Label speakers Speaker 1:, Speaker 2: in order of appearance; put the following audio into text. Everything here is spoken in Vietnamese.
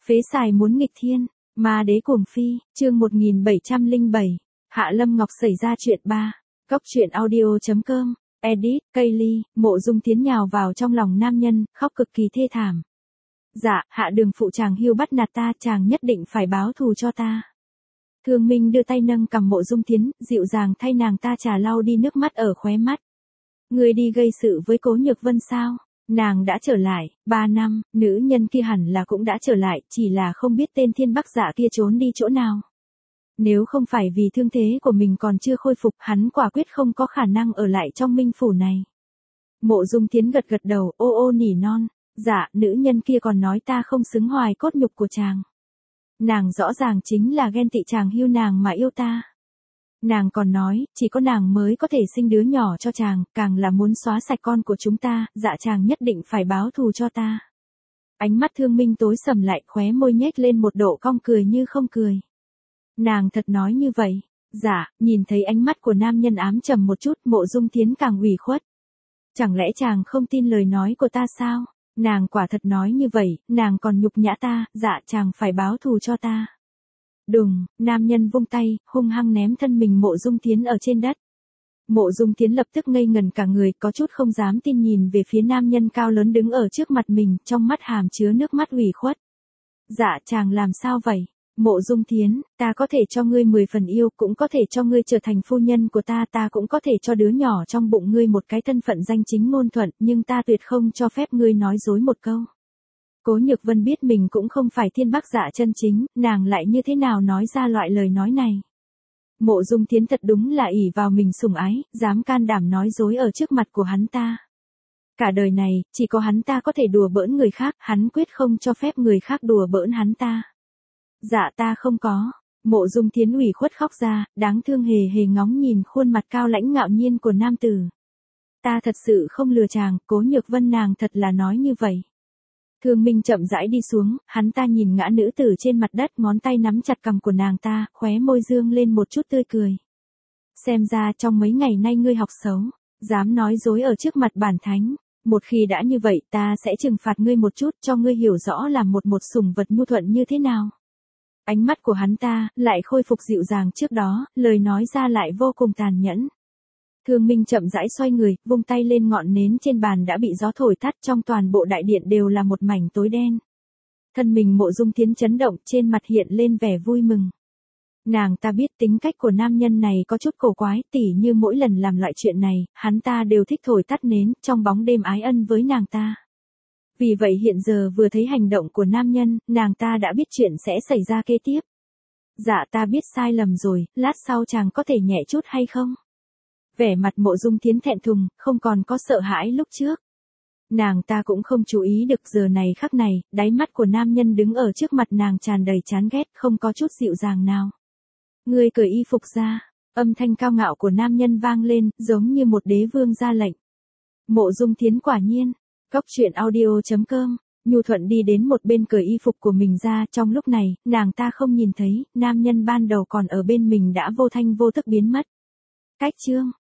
Speaker 1: Phế xài muốn nghịch thiên, ma đế cuồng phi, chương 1707, Hạ Lâm Ngọc xảy ra chuyện 3. Cóc truyện audio.com, edit, Kaylee, Mộ Dung Tiến nhào vào trong lòng nam nhân, khóc cực kỳ thê thảm. Dạ, Hạ Đường phụ chàng hưu bắt nạt ta, chàng nhất định phải báo thù cho ta. Thương Minh đưa tay nâng cầm Mộ Dung Tiến, dịu dàng thay nàng ta trà lau đi nước mắt ở khóe mắt. Người đi gây sự với Cố Nhược Vân sao? Nàng đã trở lại, 3 năm, nữ nhân kia hẳn là cũng đã trở lại, chỉ là không biết tên Thiên Bắc Dạ kia trốn đi chỗ nào. Nếu không phải vì thương thế của mình còn chưa khôi phục, hắn quả quyết không có khả năng ở lại trong Minh Phủ này. Mộ Dung Tiến gật gật đầu, ô ô nỉ non, dạ, nữ nhân kia còn nói ta không xứng hoài cốt nhục của chàng. Nàng rõ ràng chính là ghen tị chàng hưu nàng mà yêu ta. Nàng còn nói, chỉ có nàng mới có thể sinh đứa nhỏ cho chàng, càng là muốn xóa sạch con của chúng ta, dạ chàng nhất định phải báo thù cho ta. Ánh mắt Thương Minh tối sầm lại, khóe môi nhếch lên một độ cong cười như không cười. Nàng thật nói như vậy, dạ, nhìn thấy ánh mắt của nam nhân ám trầm một chút, Mộ Dung Tiến càng ủy khuất. Chẳng lẽ chàng không tin lời nói của ta sao? Nàng quả thật nói như vậy, nàng còn nhục nhã ta, dạ chàng phải báo thù cho ta. Đùng, nam nhân vung tay, hung hăng ném thân mình Mộ Dung Tiến ở trên đất. Mộ Dung Tiến lập tức ngây ngần cả người, có chút không dám tin nhìn về phía nam nhân cao lớn đứng ở trước mặt mình, trong mắt hàm chứa nước mắt ủy khuất. Dạ chàng làm sao vậy? Mộ Dung Tiến, ta có thể cho ngươi 10 phần yêu, cũng có thể cho ngươi trở thành phu nhân của ta, ta cũng có thể cho đứa nhỏ trong bụng ngươi một cái thân phận danh chính ngôn thuận, nhưng ta tuyệt không cho phép ngươi nói dối một câu. Cố Nhược Vân biết mình cũng không phải Thiên Bắc Dạ chân chính, nàng lại như thế nào nói ra loại lời nói này. Mộ Dung Tiến thật đúng là ỷ vào mình sủng ái, dám can đảm nói dối ở trước mặt của hắn ta. Cả đời này, chỉ có hắn ta có thể đùa bỡn người khác, hắn quyết không cho phép người khác đùa bỡn hắn ta. Dạ ta không có. Mộ Dung Tiến ủy khuất khóc ra, đáng thương hề hề ngóng nhìn khuôn mặt cao lãnh ngạo nhiên của nam tử. Ta thật sự không lừa chàng, Cố Nhược Vân nàng thật là nói như vậy. Thương Minh chậm rãi đi xuống, hắn ta nhìn ngã nữ tử trên mặt đất, ngón tay nắm chặt cằm của nàng ta, khóe môi dương lên một chút tươi cười. Xem ra trong mấy ngày nay ngươi học xấu, dám nói dối ở trước mặt bản thánh. Một khi đã như vậy ta sẽ trừng phạt ngươi một chút, cho ngươi hiểu rõ là một sủng vật nhu thuận như thế nào. Ánh mắt của hắn ta lại khôi phục dịu dàng trước đó, lời nói ra lại vô cùng tàn nhẫn. Thương Minh chậm rãi xoay người, vung tay lên ngọn nến trên bàn đã bị gió thổi tắt, trong toàn bộ đại điện đều là một mảnh tối đen. Thân mình Mộ Dung Tiến chấn động, trên mặt hiện lên vẻ vui mừng. Nàng ta biết tính cách của nam nhân này có chút cổ quái, tỉ như mỗi lần làm loại chuyện này, hắn ta đều thích thổi tắt nến, trong bóng đêm ái ân với nàng ta. Vì vậy hiện giờ vừa thấy hành động của nam nhân, nàng ta đã biết chuyện sẽ xảy ra kế tiếp. Dạ ta biết sai lầm rồi, lát sau chàng có thể nhẹ chút hay không? Vẻ mặt Mộ Dung Tiến thẹn thùng, không còn có sợ hãi lúc trước. Nàng ta cũng không chú ý được giờ này khắc này, đáy mắt của nam nhân đứng ở trước mặt nàng tràn đầy chán ghét, không có chút dịu dàng nào. Ngươi cởi y phục ra, âm thanh cao ngạo của nam nhân vang lên, giống như một đế vương ra lệnh. Mộ Dung Tiến quả nhiên. Cóc truyện audio.com, nhu thuận đi đến một bên cởi y phục của mình ra, trong lúc này, nàng ta không nhìn thấy, nam nhân ban đầu còn ở bên mình đã vô thanh vô tức biến mất. Cách chương.